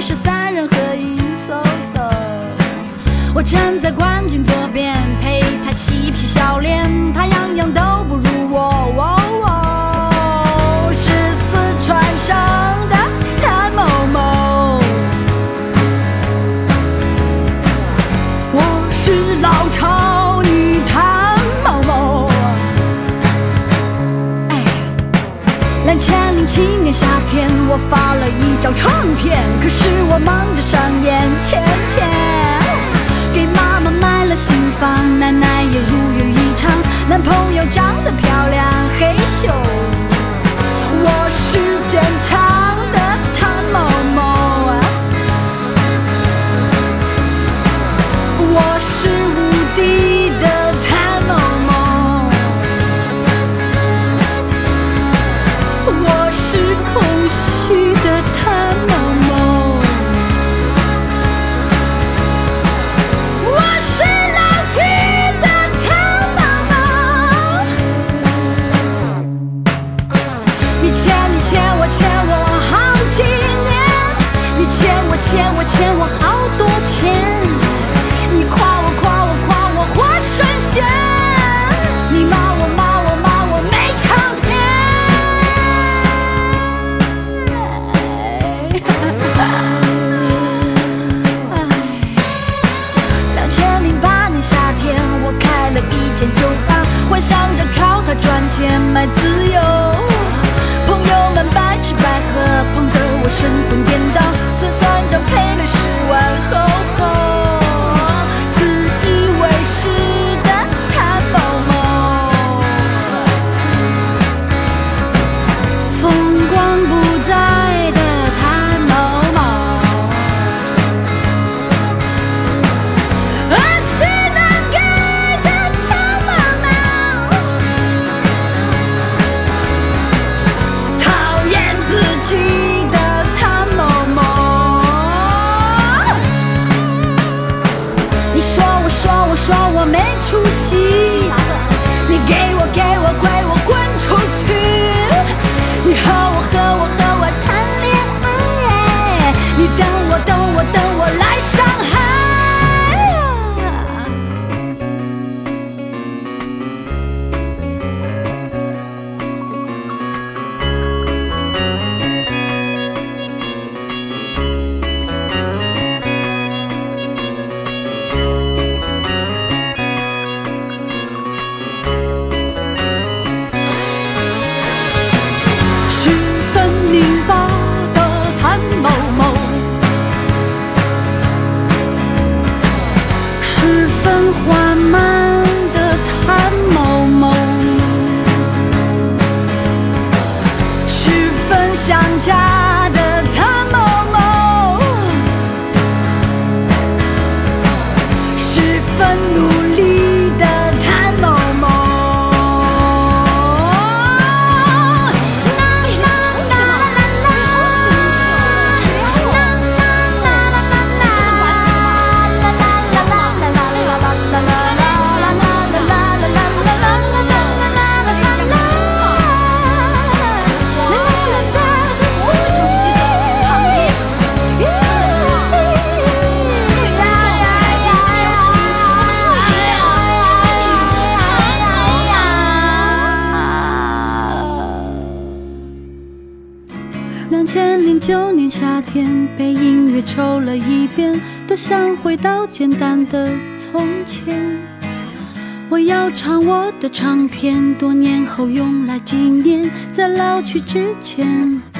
是三人合影嗖嗖。我站在冠军左边，陪他嬉皮笑脸，他样样都不如我。是四川省的谭某某，我是老超女谭某某。2007年夏天，我发了一张唱片，可是我忙着上演钱，给妈妈买了新房，奶奶也如愿以偿，男朋友长得漂亮，嘿咻。我是坚强的谭某某，我是无敌的谭某某，我是空虚的谭某某，我是老去的谭某某。你欠我好几年，你欠我好多钱，你夸我活神仙，你骂我没唱片。2008年夏天，我开了一间酒吧，幻想着靠它赚钱买自由。朋友们白吃白喝，碰得我神魂颠倒，算账赔了10万后，自以为是的谭某某，风光不再的谭某某，是难改的谭某某，讨厌自己的谭某某。你说我没出息，你给我跪我滚出去，你和我谈恋爱，你等我来上海。缓慢的谭某某，十分想家的谭某某，十分努力的谭某某。2009年夏天，被音乐抽了一遍，多想回到简单的从前。我要唱我的唱片，多年后用来纪念，在老去之前。